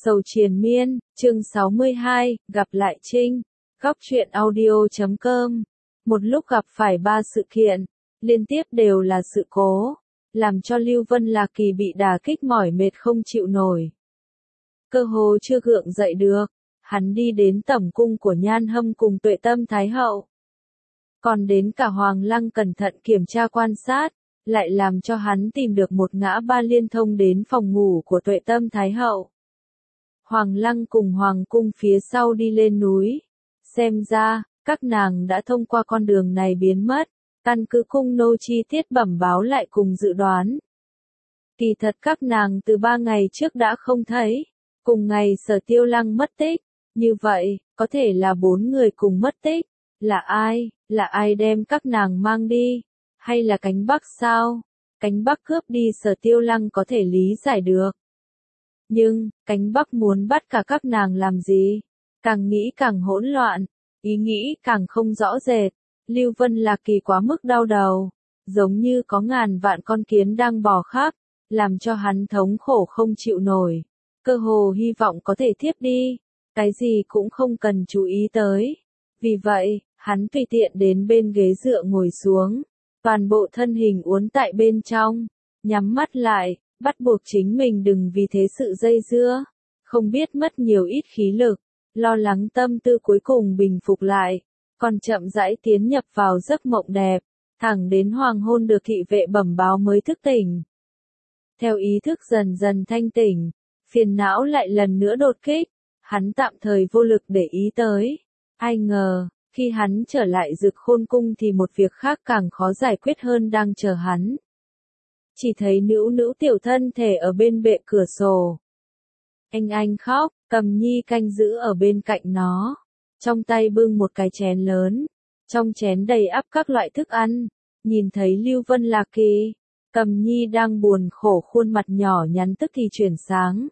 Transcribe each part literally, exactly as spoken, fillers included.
Sầu triền miên, chương sáu mươi hai, gặp lại Trinh. Góc truyện audio chấm com. Một lúc gặp phải ba sự kiện, liên tiếp đều là sự cố, làm cho Lưu Vân Lạc Kỳ bị đả kích mỏi mệt không chịu nổi. Cơ hồ chưa gượng dậy được, hắn đi đến tẩm cung của Nhan Hâm cùng Tuệ Tâm Thái Hậu. Còn đến cả Hoàng Lăng cẩn thận kiểm tra quan sát, lại làm cho hắn tìm được một ngã ba liên thông đến phòng ngủ của Tuệ Tâm Thái Hậu. Hoàng Lăng cùng Hoàng cung phía sau đi lên núi. Xem ra, các nàng đã thông qua con đường này biến mất, căn cứ cung nô chi tiết bẩm báo lại cùng dự đoán. Kỳ thật các nàng từ ba ngày trước đã không thấy, cùng ngày Sở Tiêu Lăng mất tích, như vậy, có thể là bốn người cùng mất tích, là ai, là ai đem các nàng mang đi, hay là cánh Bắc sao? Cánh Bắc cướp đi Sở Tiêu Lăng có thể lý giải được. Nhưng, cánh Bắc muốn bắt cả các nàng làm gì? Càng nghĩ càng hỗn loạn, ý nghĩ càng không rõ rệt. Lưu Vân Lạc Kỳ quá mức đau đầu, giống như có ngàn vạn con kiến đang bò khắp, làm cho hắn thống khổ không chịu nổi. Cơ hồ hy vọng có thể thiếp đi, cái gì cũng không cần chú ý tới. Vì vậy, hắn tùy tiện đến bên ghế dựa ngồi xuống, toàn bộ thân hình uốn tại bên trong, nhắm mắt lại, bắt buộc chính mình đừng vì thế sự dây dưa, không biết mất nhiều ít khí lực, lo lắng tâm tư cuối cùng bình phục lại, còn chậm rãi tiến nhập vào giấc mộng đẹp, thẳng đến hoàng hôn được thị vệ bẩm báo mới thức tỉnh. Theo ý thức dần dần thanh tỉnh, phiền não lại lần nữa đột kích, hắn tạm thời vô lực để ý tới. Ai ngờ, khi hắn trở lại Dực Khôn cung thì một việc khác càng khó giải quyết hơn đang chờ hắn. Chỉ thấy Nữu Nữu tiểu thân thể ở bên bệ cửa sổ. Anh anh khóc, Cầm Nhi canh giữ ở bên cạnh nó, trong tay bưng một cái chén lớn, trong chén đầy ắp các loại thức ăn. Nhìn thấy Lưu Vân Lạc Kỳ, Cầm Nhi đang buồn khổ, khuôn mặt nhỏ nhắn tức thì chuyển sáng.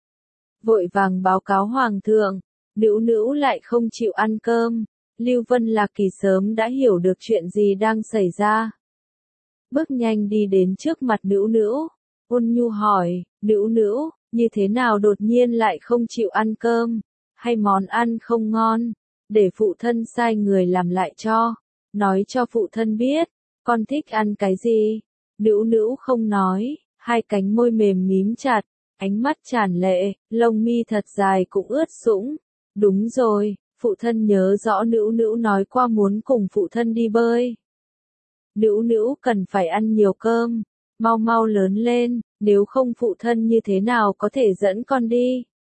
Vội vàng báo cáo hoàng thượng, Nữu Nữu lại không chịu ăn cơm. Lưu Vân Lạc Kỳ sớm đã hiểu được chuyện gì đang xảy ra. Bước nhanh đi đến trước mặt Nữu Nữu, ôn nhu hỏi, Nữu Nữu, như thế nào đột nhiên lại không chịu ăn cơm, hay món ăn không ngon, để phụ thân sai người làm lại cho, nói cho phụ thân biết, con thích ăn cái gì. Nữu Nữu không nói, hai cánh môi mềm mím chặt, ánh mắt tràn lệ, lông mi thật dài cũng ướt sũng. Đúng rồi, phụ thân nhớ rõ Nữu Nữu nói qua muốn cùng phụ thân đi bơi. Nữu Nữu cần phải ăn nhiều cơm, mau mau lớn lên, nếu không phụ thân như thế nào có thể dẫn con đi.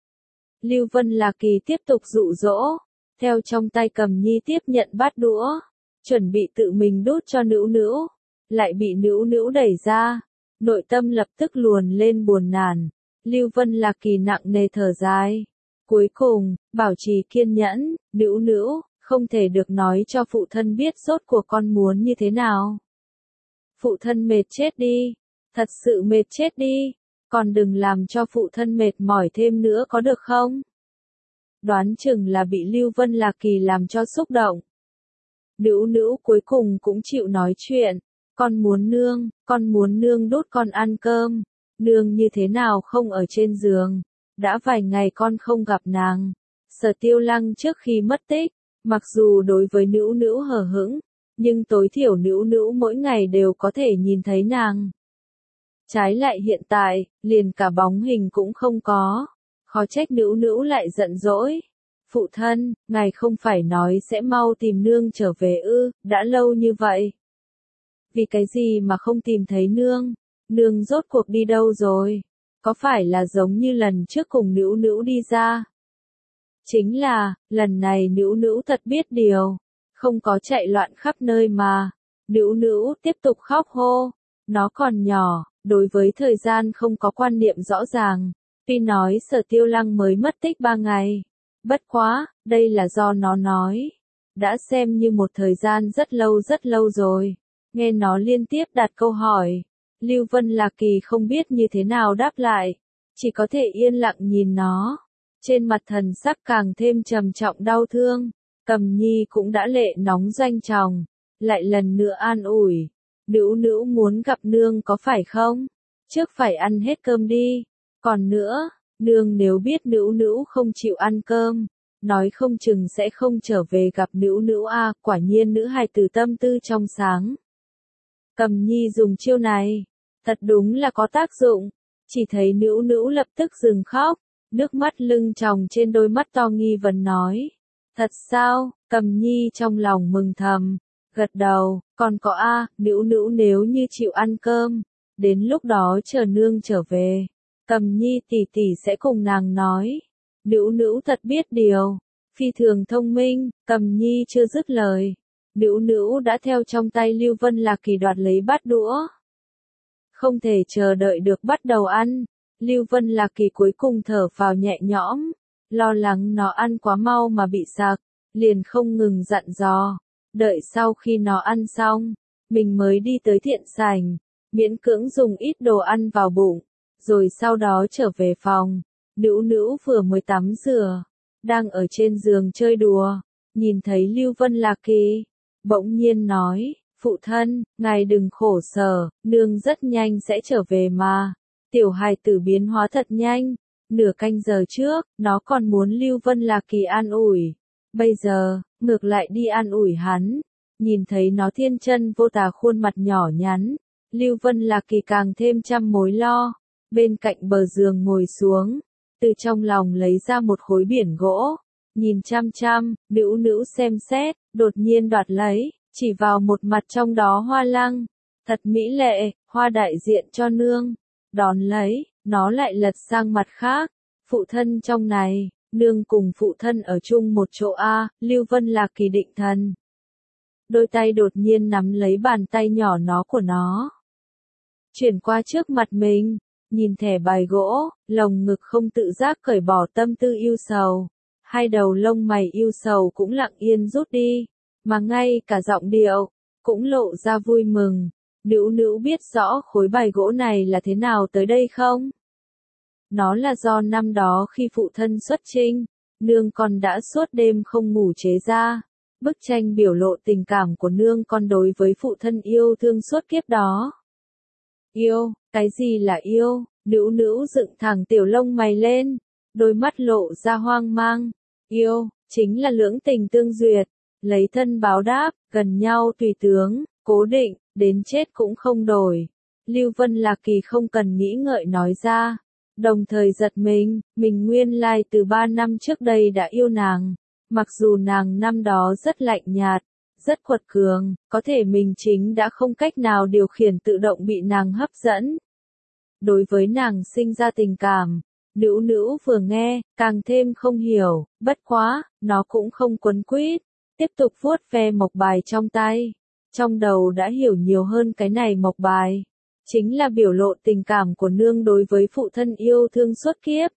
Lưu Vân Lạc Kỳ tiếp tục dụ dỗ, theo trong tay Cầm Nhi tiếp nhận bát đũa, chuẩn bị tự mình đút cho Nữu Nữu, lại bị Nữu Nữu đẩy ra, nội tâm lập tức luồn lên buồn nản. Lưu Vân Lạc Kỳ nặng nề thở dài, cuối cùng, bảo trì kiên nhẫn, Nữu Nữu, không thể được nói cho phụ thân biết rốt cuộc con muốn như thế nào. Phụ thân mệt chết đi, thật sự mệt chết đi, còn đừng làm cho phụ thân mệt mỏi thêm nữa có được không? Đoán chừng là bị Lưu Vân Lạc Kỳ làm cho xúc động. Nữu Nữu cuối cùng cũng chịu nói chuyện, con muốn nương, con muốn nương đút con ăn cơm, nương như thế nào không ở trên giường, đã vài ngày con không gặp nàng. Sở Tiêu Lăng trước khi mất tích, mặc dù đối với Nữu Nữu hờ hững, nhưng tối thiểu Nữu Nữu mỗi ngày đều có thể nhìn thấy nàng. Trái lại hiện tại, liền cả bóng hình cũng không có, khó trách Nữu Nữu lại giận dỗi. Phụ thân, ngài không phải nói sẽ mau tìm nương trở về ư, đã lâu như vậy. Vì cái gì mà không tìm thấy nương, nương rốt cuộc đi đâu rồi, có phải là giống như lần trước cùng Nữu Nữu đi ra? Chính là, lần này Nữu Nữu thật biết điều, không có chạy loạn khắp nơi mà. Nữu Nữu tiếp tục khóc hô, nó còn nhỏ, đối với thời gian không có quan niệm rõ ràng, tuy nói Sở Tiêu Lăng mới mất tích ba ngày, bất quá, đây là do nó nói, đã xem như một thời gian rất lâu rất lâu rồi. Nghe nó liên tiếp đặt câu hỏi, Lưu Vân Lạc Kỳ không biết như thế nào đáp lại, chỉ có thể yên lặng nhìn nó. Trên mặt thần sắc càng thêm trầm trọng đau thương, Cầm Nhi cũng đã lệ nóng doanh tròng, lại lần nữa an ủi, Nữu Nữu muốn gặp nương có phải không? Trước phải ăn hết cơm đi, còn nữa, Nương nếu biết Nữu Nữu không chịu ăn cơm, nói không chừng sẽ không trở về gặp Nữu Nữu a, quả nhiên nữ hài tử tâm tư trong sáng. Cầm Nhi dùng chiêu này, thật đúng là có tác dụng, chỉ thấy Nữu Nữu lập tức dừng khóc, nước mắt lưng tròng trên đôi mắt to nghi vấn nói. Thật sao? Cầm Nhi trong lòng mừng thầm, gật đầu, còn có a, Nữu Nữu nếu như chịu ăn cơm, đến lúc đó chờ nương trở về, Cầm Nhi tỷ tỷ sẽ cùng nàng nói. Nữu Nữu thật biết điều, phi thường thông minh. Cầm Nhi chưa dứt lời, Nữu Nữu đã theo trong tay Lưu Vân Lạc Kỳ đoạt lấy bát đũa. Không thể chờ đợi được bắt đầu ăn, Lưu Vân Lạc Kỳ cuối cùng thở phào nhẹ nhõm, lo lắng nó ăn quá mau mà bị sặc, liền không ngừng dặn dò, đợi sau khi nó ăn xong, mình mới đi tới thiện sảnh, miễn cưỡng dùng ít đồ ăn vào bụng, rồi sau đó trở về phòng. Nữu Nữu vừa mới tắm rửa, đang ở trên giường chơi đùa, nhìn thấy Lưu Vân Lạc Kỳ, bỗng nhiên nói, phụ thân, ngài đừng khổ sở, nương rất nhanh sẽ trở về mà. Tiểu hài tử biến hóa thật nhanh, nửa canh giờ trước, nó còn muốn Lưu Vân Lạc Kỳ an ủi, bây giờ, ngược lại đi an ủi hắn, nhìn thấy nó thiên chân vô tà khuôn mặt nhỏ nhắn, Lưu Vân Lạc Kỳ càng thêm trăm mối lo, bên cạnh bờ giường ngồi xuống, từ trong lòng lấy ra một khối biển gỗ, nhìn chăm chăm. Nữu Nữu xem xét, đột nhiên đoạt lấy, chỉ vào một mặt trong đó hoa lăng, thật mỹ lệ, hoa đại diện cho nương. Đón lấy, nó lại lật sang mặt khác, phụ thân trong này, nương cùng phụ thân ở chung một chỗ a. Lưu Vân Lạc Kỳ định thần, đôi tay đột nhiên nắm lấy bàn tay nhỏ nó của nó, chuyển qua trước mặt mình, nhìn thẻ bài gỗ, lồng ngực không tự giác cởi bỏ tâm tư yêu sầu, hai đầu lông mày yêu sầu cũng lặng yên rút đi, mà ngay cả giọng điệu cũng lộ ra vui mừng. Nữu Nữu biết rõ khối bài gỗ này là thế nào tới đây không? Nó là do năm đó khi phụ thân xuất chinh, nương con đã suốt đêm không ngủ chế ra. Bức tranh biểu lộ tình cảm của nương con đối với phụ thân yêu thương suốt kiếp đó. Yêu, cái gì là yêu? Nữu Nữu dựng thẳng tiểu lông mày lên, đôi mắt lộ ra hoang mang. Yêu, chính là lưỡng tình tương duyệt, lấy thân báo đáp, gần nhau tùy tướng, cố định, đến chết cũng không đổi. Lưu Vân Lạc Kỳ không cần nghĩ ngợi nói ra, đồng thời giật mình, mình nguyên lai từ ba năm trước đây đã yêu nàng, mặc dù nàng năm đó rất lạnh nhạt, rất quật cường, có thể mình chính đã không cách nào điều khiển tự động bị nàng hấp dẫn. Đối với nàng sinh ra tình cảm, Nữu Nữu vừa nghe, càng thêm không hiểu, bất quá, nó cũng không quấn quýt, tiếp tục vuốt ve mộc bài trong tay. Trong đầu đã hiểu nhiều hơn cái này mộc bài, chính là biểu lộ tình cảm của nương đối với phụ thân yêu thương suốt kiếp.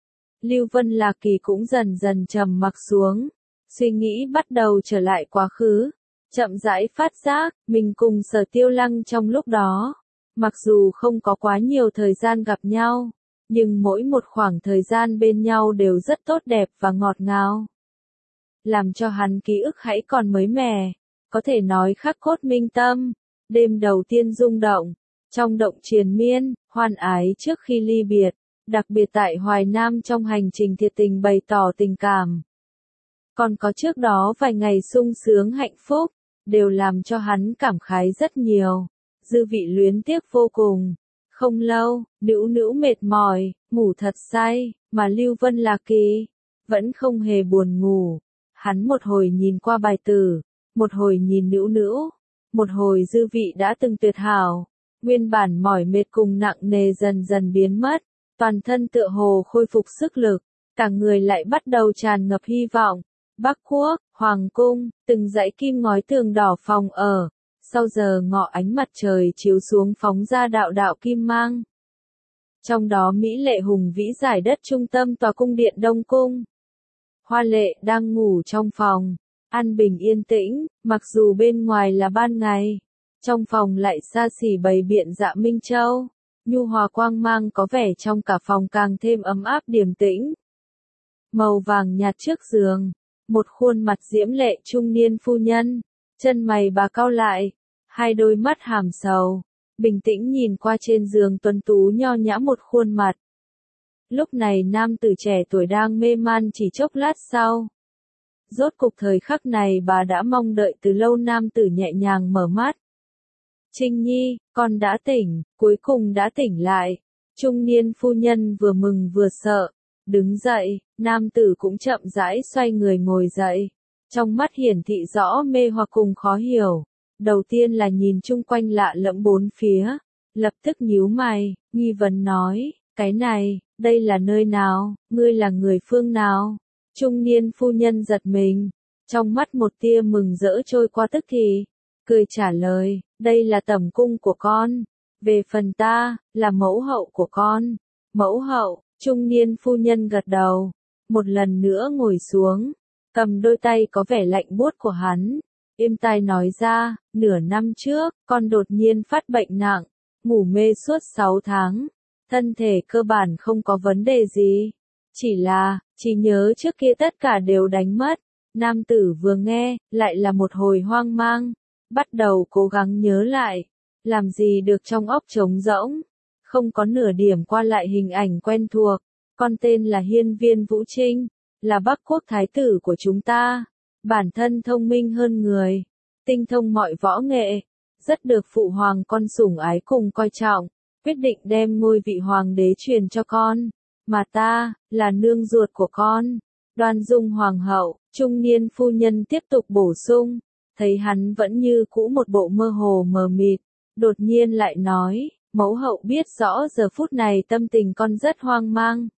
Lưu Vân Lạc Kỳ cũng dần dần trầm mặc xuống, suy nghĩ bắt đầu trở lại quá khứ, chậm rãi phát giác, mình cùng Sở Tiêu Lăng trong lúc đó, mặc dù không có quá nhiều thời gian gặp nhau, nhưng mỗi một khoảng thời gian bên nhau đều rất tốt đẹp và ngọt ngào. Làm cho hắn ký ức hãy còn mới mẻ, có thể nói khắc cốt minh tâm. Đêm đầu tiên rung động, trong động triền miên, hoan ái trước khi ly biệt, đặc biệt tại Hoài Nam trong hành trình thiệt tình bày tỏ tình cảm. Còn có trước đó vài ngày sung sướng hạnh phúc, đều làm cho hắn cảm khái rất nhiều, dư vị luyến tiếc vô cùng. Không lâu, Nữu Nữu mệt mỏi, ngủ thật say, mà Lưu Vân Lạc Kỳ vẫn không hề buồn ngủ. Hắn một hồi nhìn qua bài tử, một hồi nhìn Nữu Nữu, một hồi dư vị đã từng tuyệt hảo, nguyên bản mỏi mệt cùng nặng nề dần dần biến mất, toàn thân tựa hồ khôi phục sức lực, cả người lại bắt đầu tràn ngập hy vọng. Bắc Quốc, Hoàng Cung, từng dãy kim ngói tường đỏ phòng ở, sau giờ ngọ ánh mặt trời chiếu xuống phóng ra đạo đạo kim mang. Trong đó mỹ lệ hùng vĩ giải đất trung tâm tòa cung điện Đông Cung. Hoa Lệ đang ngủ trong phòng, an bình yên tĩnh, mặc dù bên ngoài là ban ngày, trong phòng lại xa xỉ bày biện dạ minh châu, nhu hòa quang mang có vẻ trong cả phòng càng thêm ấm áp điềm tĩnh. Màu vàng nhạt trước giường, một khuôn mặt diễm lệ trung niên phu nhân, chân mày bà cau lại, hai đôi mắt hàm sầu, bình tĩnh nhìn qua trên giường tuấn tú nho nhã một khuôn mặt. Lúc này nam tử trẻ tuổi đang mê man chỉ chốc lát sau. Rốt cục thời khắc này bà đã mong đợi từ lâu, nam tử nhẹ nhàng mở mắt. Trinh Nhi, con đã tỉnh, cuối cùng đã tỉnh lại. Trung niên phu nhân vừa mừng vừa sợ. Đứng dậy, nam tử cũng chậm rãi xoay người ngồi dậy. Trong mắt hiển thị rõ mê hoặc cùng khó hiểu. Đầu tiên là nhìn chung quanh lạ lẫm bốn phía. Lập tức nhíu mày, nghi vấn nói, cái này, đây là nơi nào, ngươi là người phương nào? Trung niên phu nhân giật mình. Trong mắt một tia mừng rỡ trôi qua tức thì. Cười trả lời, đây là tẩm cung của con. Về phần ta, là mẫu hậu của con. Mẫu hậu, trung niên phu nhân gật đầu. Một lần nữa ngồi xuống. Cầm đôi tay có vẻ lạnh buốt của hắn. Êm tai nói ra, nửa năm trước, con đột nhiên phát bệnh nặng. Ngủ mê suốt sáu tháng. Thân thể cơ bản không có vấn đề gì. Chỉ là, trí nhớ trước kia tất cả đều đánh mất. Nam tử vừa nghe, lại là một hồi hoang mang. Bắt đầu cố gắng nhớ lại. Làm gì được trong óc trống rỗng. Không có nửa điểm qua lại hình ảnh quen thuộc. Con tên là Hiên Viên Vũ Trinh. Là Bắc Quốc thái tử của chúng ta. Bản thân thông minh hơn người. Tinh thông mọi võ nghệ. Rất được phụ hoàng con sủng ái cùng coi trọng. Quyết định đem ngôi vị hoàng đế truyền cho con. Mà ta, là nương ruột của con. Đoan Dung hoàng hậu, trung niên phu nhân tiếp tục bổ sung. Thấy hắn vẫn như cũ một bộ mơ hồ mờ mịt. Đột nhiên lại nói, mẫu hậu biết rõ giờ phút này tâm tình con rất hoang mang.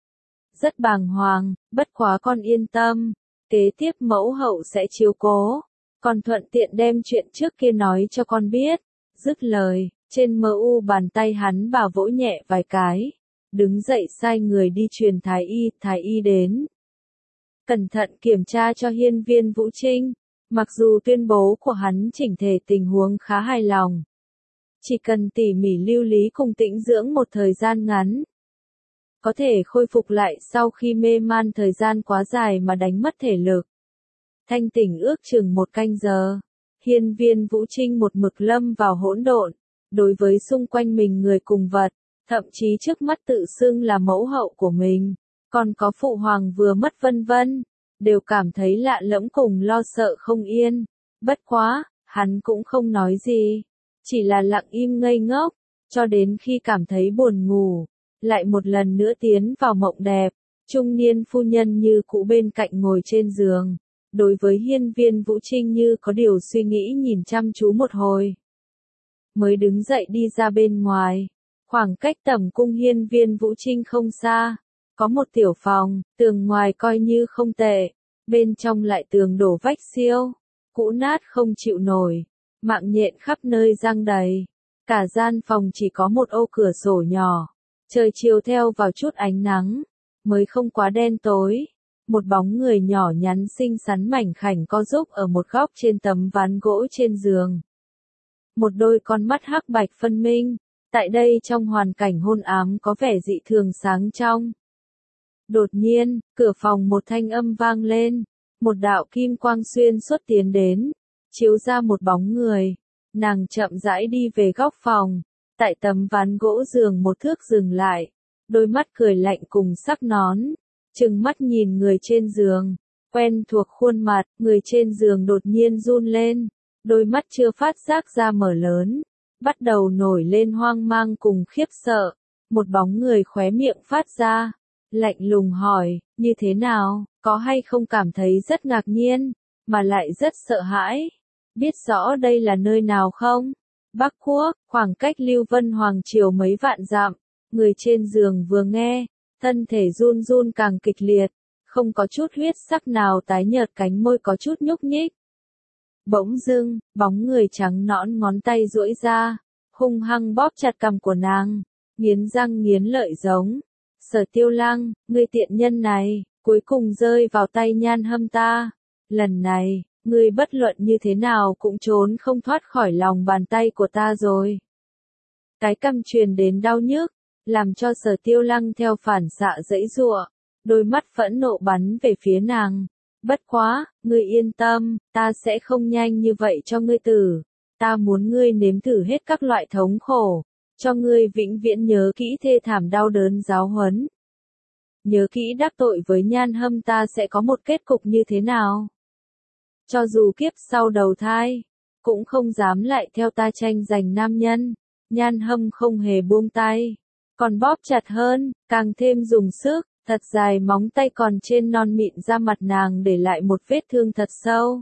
Rất bàng hoàng, bất quá con yên tâm. Kế tiếp mẫu hậu sẽ chiếu cố. Còn thuận tiện đem chuyện trước kia nói cho con biết. Dứt lời, trên mờ u bàn tay hắn bà vỗ nhẹ vài cái. Đứng dậy sai người đi truyền thái y, thái y đến. Cẩn thận kiểm tra cho Hiên Viên Vũ Trinh. Mặc dù tuyên bố của hắn chỉnh thể tình huống khá hài lòng. Chỉ cần tỉ mỉ lưu lý cùng tĩnh dưỡng một thời gian ngắn. Có thể khôi phục lại sau khi mê man thời gian quá dài mà đánh mất thể lực. Thanh tỉnh ước chừng một canh giờ. Hiên Viên Vũ Trinh một mực lâm vào hỗn độn. Đối với xung quanh mình người cùng vật. Thậm chí trước mắt tự xưng là mẫu hậu của mình. Còn có phụ hoàng vừa mất vân vân. Đều cảm thấy lạ lẫm cùng lo sợ không yên. Bất quá, hắn cũng không nói gì. Chỉ là lặng im ngây ngốc. Cho đến khi cảm thấy buồn ngủ. Lại một lần nữa tiến vào mộng đẹp. Trung niên phu nhân như cũ bên cạnh ngồi trên giường. Đối với Hiên Viên Vũ Trinh như có điều suy nghĩ nhìn chăm chú một hồi. Mới đứng dậy đi ra bên ngoài. Khoảng cách tẩm cung Hiên Viên Vũ Trinh không xa. Có một tiểu phòng, tường ngoài coi như không tệ. Bên trong lại tường đổ vách siêu. Cũ nát không chịu nổi. Mạng nhện khắp nơi giăng đầy. Cả gian phòng chỉ có một ô cửa sổ nhỏ. Trời chiều theo vào chút ánh nắng. Mới không quá đen tối. Một bóng người nhỏ nhắn xinh xắn mảnh khảnh co giúp ở một góc trên tấm ván gỗ trên giường. Một đôi con mắt hắc bạch phân minh. Tại đây trong hoàn cảnh hôn ám có vẻ dị thường sáng trong. Đột nhiên, cửa phòng một thanh âm vang lên. Một đạo kim quang xuyên suốt tiến đến. Chiếu ra một bóng người. Nàng chậm rãi đi về góc phòng. Tại tấm ván gỗ giường một thước dừng lại. Đôi mắt cười lạnh cùng sắc nón. Trừng mắt nhìn người trên giường. Quen thuộc khuôn mặt, người trên giường đột nhiên run lên. Đôi mắt chưa phát giác ra mở lớn. Bắt đầu nổi lên hoang mang cùng khiếp sợ. Một bóng người khóe miệng phát ra. Lạnh lùng hỏi, như thế nào, có hay không cảm thấy rất ngạc nhiên, mà lại rất sợ hãi. Biết rõ đây là nơi nào không? Bắc Quốc, khoảng cách Lưu Vân Hoàng Triều mấy vạn dặm. Người trên giường vừa nghe, thân thể run run càng kịch liệt. Không có chút huyết sắc nào tái nhợt, cánh môi có chút nhúc nhích. Bỗng dưng, bóng người trắng nõn ngón tay duỗi ra, hung hăng bóp chặt cằm của nàng, nghiến răng nghiến lợi giống. Sở Tiêu Lăng, ngươi tiện nhân này, cuối cùng rơi vào tay Nhan Hâm ta. Lần này, ngươi bất luận như thế nào cũng trốn không thoát khỏi lòng bàn tay của ta rồi. Cái cằm truyền đến đau nhức, làm cho Sở Tiêu Lăng theo phản xạ giãy giụa, đôi mắt phẫn nộ bắn về phía nàng. Bất quá, ngươi yên tâm, ta sẽ không nhanh như vậy cho ngươi tử. Ta muốn ngươi nếm thử hết các loại thống khổ, cho ngươi vĩnh viễn nhớ kỹ thê thảm đau đớn giáo huấn. nhớ kỹ đắc tội với Nhan Hâm ta sẽ có một kết cục như thế nào. Cho dù kiếp sau đầu thai, cũng không dám lại theo ta tranh giành nam nhân. Nhan Hâm không hề buông tay, còn bóp chặt hơn, càng thêm dùng sức, thật dài móng tay còn trên non mịn da mặt nàng để lại một vết thương thật sâu.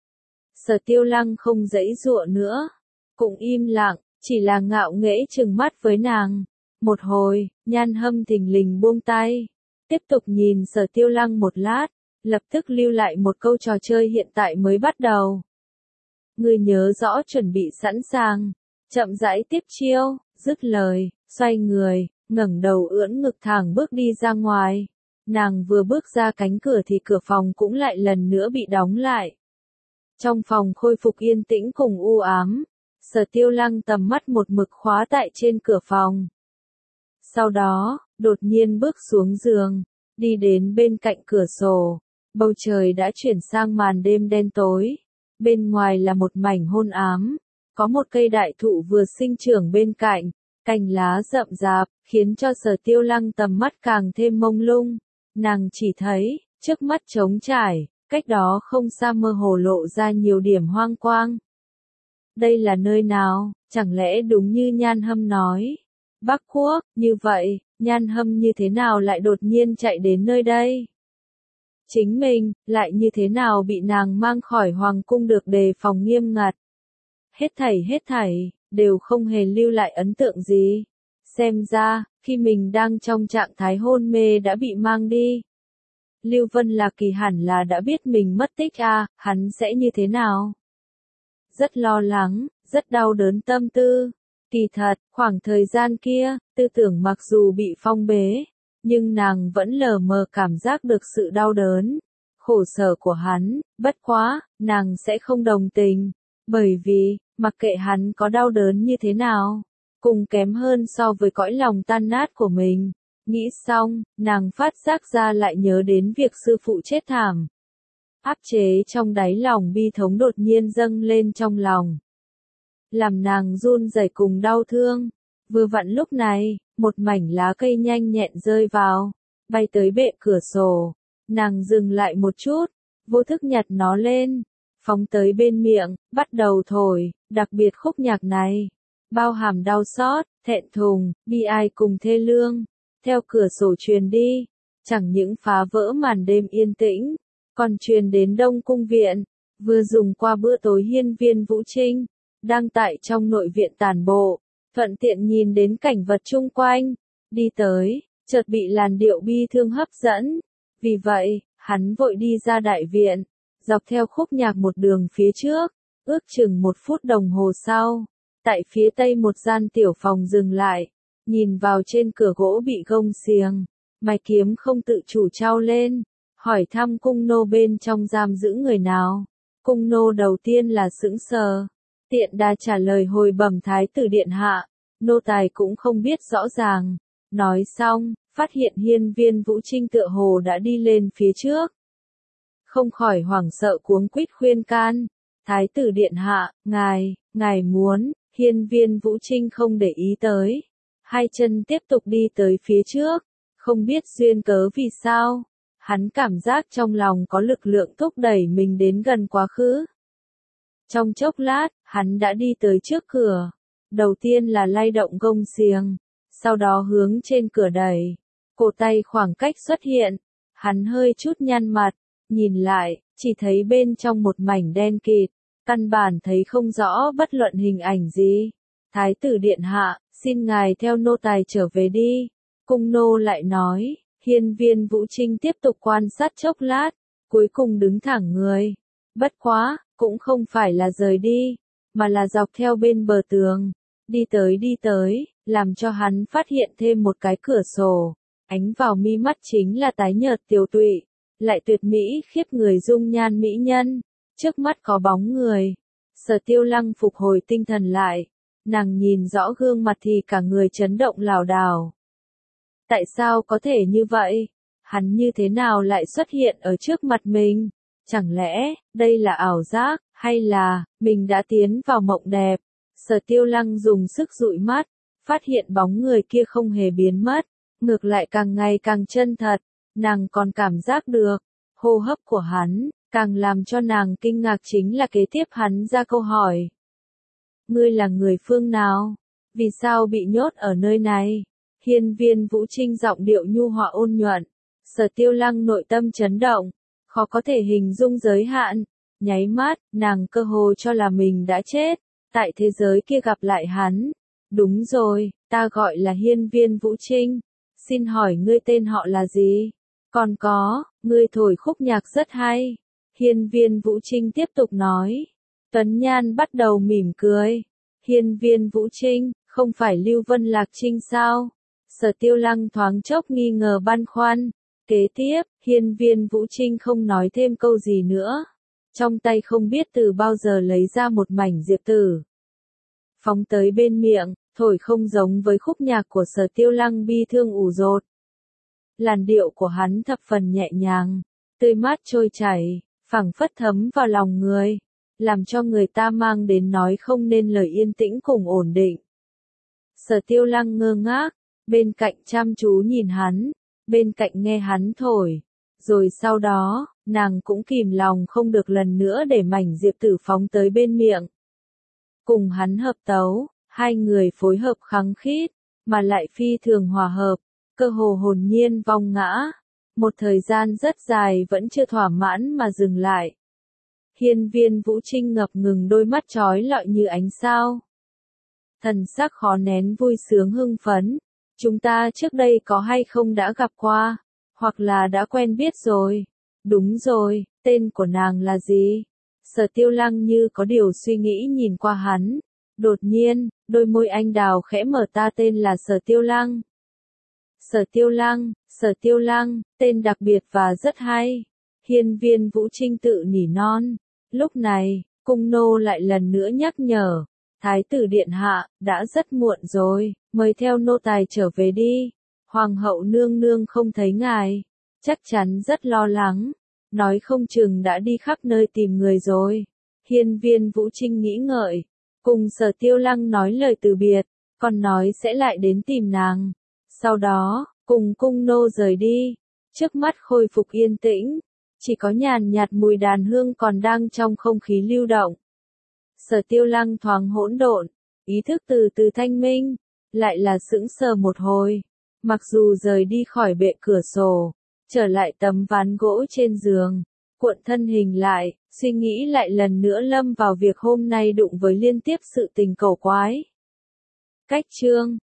Sở Tiêu Lăng không giãy giụa nữa, cũng im lặng, chỉ là ngạo nghễ trừng mắt với nàng. Một hồi, Nhan Hâm thình lình buông tay, tiếp tục nhìn Sở Tiêu Lăng một lát, lập tức lưu lại một câu trò chơi hiện tại mới bắt đầu. Ngươi nhớ rõ chuẩn bị sẵn sàng, chậm rãi tiếp chiêu, dứt lời, xoay người, ngẩng đầu ưỡn ngực thẳng bước đi ra ngoài. Nàng vừa bước ra cánh cửa thì cửa phòng cũng lại lần nữa bị đóng lại. Trong phòng khôi phục yên tĩnh cùng u ám, Sở Tiêu Lăng tầm mắt một mực khóa tại trên cửa phòng. Sau đó, đột nhiên bước xuống giường, đi đến bên cạnh cửa sổ. Bầu trời đã chuyển sang màn đêm đen tối. Bên ngoài là một mảnh hôn ám. Có một cây đại thụ vừa sinh trưởng bên cạnh, cành lá rậm rạp, khiến cho Sở Tiêu Lăng tầm mắt càng thêm mông lung. Nàng chỉ thấy, trước mắt trống trải, cách đó không xa mơ hồ lộ ra nhiều điểm hoang quang. Đây là nơi nào, chẳng lẽ đúng như Nhan Hâm nói? Bắc Quốc, như vậy, Nhan Hâm như thế nào lại đột nhiên chạy đến nơi đây? Chính mình, lại như thế nào bị nàng mang khỏi hoàng cung được đề phòng nghiêm ngặt? Hết thảy hết thảy, đều không hề lưu lại ấn tượng gì. Xem ra, khi mình đang trong trạng thái hôn mê đã bị mang đi. Lưu Vân Lạc Kỳ hẳn là đã biết mình mất tích à, hắn sẽ như thế nào? Rất lo lắng, rất đau đớn tâm tư. Kỳ thật, khoảng thời gian kia, tư tưởng mặc dù bị phong bế, nhưng nàng vẫn lờ mờ cảm giác được sự đau đớn, khổ sở của hắn, bất quá, nàng sẽ không đồng tình, bởi vì, mặc kệ hắn có đau đớn như thế nào, cùng kém hơn so với cõi lòng tan nát của mình. Nghĩ xong, nàng phát giác ra lại nhớ đến việc sư phụ chết thảm. Áp chế trong đáy lòng bi thống đột nhiên dâng lên trong lòng, làm nàng run rẩy cùng đau thương. Vừa vặn lúc này, một mảnh lá cây nhanh nhẹn rơi vào, bay tới bệ cửa sổ. Nàng dừng lại một chút, vô thức nhặt nó lên, phóng tới bên miệng, bắt đầu thổi. Đặc biệt khúc nhạc này, bao hàm đau xót, thẹn thùng, bi ai cùng thê lương, theo cửa sổ truyền đi, chẳng những phá vỡ màn đêm yên tĩnh, còn truyền đến Đông Cung viện. Vừa dùng qua bữa tối Hiên Viên Vũ Trinh, đang tại trong nội viện tản bộ, thuận tiện nhìn đến cảnh vật chung quanh, đi tới, chợt bị làn điệu bi thương hấp dẫn. Vì vậy, hắn vội đi ra đại viện, dọc theo khúc nhạc một đường phía trước, ước chừng một phút đồng hồ sau, tại phía tây một gian tiểu phòng dừng lại, nhìn vào trên cửa gỗ bị gông xiềng, mày kiếm không tự chủ trao lên, hỏi thăm cung nô bên trong giam giữ người nào. Cung nô đầu tiên là sững sờ, tiện đà trả lời hồi bẩm thái tử điện hạ, nô tài cũng không biết rõ ràng. Nói xong, phát hiện Hiên Viên Vũ Trinh tựa hồ đã đi lên phía trước. Không khỏi hoảng sợ cuống quýt khuyên can, thái tử điện hạ, ngài, ngài muốn. Hiên Viên Vũ Trinh không để ý tới, hai chân tiếp tục đi tới phía trước, không biết duyên cớ vì sao, hắn cảm giác trong lòng có lực lượng thúc đẩy mình đến gần quá khứ. Trong chốc lát, hắn đã đi tới trước cửa, đầu tiên là lay động gông xiềng, sau đó hướng trên cửa đẩy, cổ tay khoảng cách xuất hiện, hắn hơi chút nhăn mặt, nhìn lại, chỉ thấy bên trong một mảnh đen kịt, căn bản thấy không rõ bất luận hình ảnh gì. Thái tử điện hạ, xin ngài theo nô tài trở về đi. Cung nô lại nói. Hiên Viên Vũ Trinh tiếp tục quan sát chốc lát, cuối cùng đứng thẳng người. Bất quá, cũng không phải là rời đi, mà là dọc theo bên bờ tường, đi tới đi tới, làm cho hắn phát hiện thêm một cái cửa sổ. Ánh vào mi mắt chính là tái nhợt tiều tụy, lại tuyệt mỹ khiếp người dung nhan mỹ nhân. Trước mắt có bóng người. Sở Tiêu Lăng phục hồi tinh thần lại, nàng nhìn rõ gương mặt thì cả người chấn động lảo đảo. Tại sao có thể như vậy? Hắn như thế nào lại xuất hiện ở trước mặt mình? Chẳng lẽ, đây là ảo giác, hay là, mình đã tiến vào mộng đẹp? Sở Tiêu Lăng dùng sức dụi mắt, phát hiện bóng người kia không hề biến mất, ngược lại càng ngày càng chân thật, nàng còn cảm giác được, hô hấp của hắn, càng làm cho nàng kinh ngạc chính là kế tiếp hắn ra câu hỏi. Ngươi là người phương nào? Vì sao bị nhốt ở nơi này? Hiên Viên Vũ Trinh giọng điệu nhu hòa ôn nhuận, Sở Tiêu Lăng nội tâm chấn động, khó có thể hình dung giới hạn, nháy mắt, nàng cơ hồ cho là mình đã chết, tại thế giới kia gặp lại hắn. Đúng rồi, ta gọi là Hiên Viên Vũ Trinh, xin hỏi ngươi tên họ là gì? Còn có, ngươi thổi khúc nhạc rất hay. Hiên Viên Vũ Trinh tiếp tục nói. Tuấn Nhan bắt đầu mỉm cười. Hiên Viên Vũ Trinh, không phải Lưu Vân Lạc Trinh sao? Sở Tiêu Lăng thoáng chốc nghi ngờ băn khoăn. Kế tiếp, Hiên Viên Vũ Trinh không nói thêm câu gì nữa. Trong tay không biết từ bao giờ lấy ra một mảnh diệp tử. Phóng tới bên miệng, thổi không giống với khúc nhạc của Sở Tiêu Lăng bi thương ủ rột. Làn điệu của hắn thập phần nhẹ nhàng, tươi mát trôi chảy, phảng phất thấm vào lòng người, làm cho người ta mang đến nói không nên lời yên tĩnh cùng ổn định. Sở Tiêu Lăng ngơ ngác, bên cạnh chăm chú nhìn hắn, bên cạnh nghe hắn thổi, rồi sau đó, nàng cũng kìm lòng không được lần nữa để mảnh diệp tử phóng tới bên miệng. Cùng hắn hợp tấu, hai người phối hợp khăng khít, mà lại phi thường hòa hợp, cơ hồ hồn nhiên vong ngã. Một thời gian rất dài vẫn chưa thỏa mãn mà dừng lại. Hiên Viên Vũ Trinh ngập ngừng đôi mắt chói lọi như ánh sao. Thần sắc khó nén vui sướng hưng phấn. Chúng ta trước đây có hay không đã gặp qua, hoặc là đã quen biết rồi. Đúng rồi, tên của nàng là gì? Sở Tiêu Lăng như có điều suy nghĩ nhìn qua hắn. Đột nhiên, đôi môi anh đào khẽ mở, ta tên là Sở Tiêu Lăng. Sở Tiêu Lăng, Sở Tiêu Lăng, tên đặc biệt và rất hay. Hiên Viên Vũ Trinh tự nỉ non. Lúc này, cung nô lại lần nữa nhắc nhở. Thái tử điện hạ, đã rất muộn rồi, mời theo nô tài trở về đi. Hoàng hậu nương nương không thấy ngài, chắc chắn rất lo lắng. Nói không chừng đã đi khắp nơi tìm người rồi. Hiên Viên Vũ Trinh nghĩ ngợi, cùng Sở Tiêu Lăng nói lời từ biệt, còn nói sẽ lại đến tìm nàng. Sau đó, cùng cung nô rời đi, trước mắt khôi phục yên tĩnh, chỉ có nhàn nhạt mùi đàn hương còn đang trong không khí lưu động. Sở Tiêu Lăng thoáng hỗn độn, ý thức từ từ thanh minh, lại là sững sờ một hồi. Mặc dù rời đi khỏi bệ cửa sổ, trở lại tấm ván gỗ trên giường, cuộn thân hình lại, suy nghĩ lại lần nữa lâm vào việc hôm nay đụng với liên tiếp sự tình cầu quái. Cách chương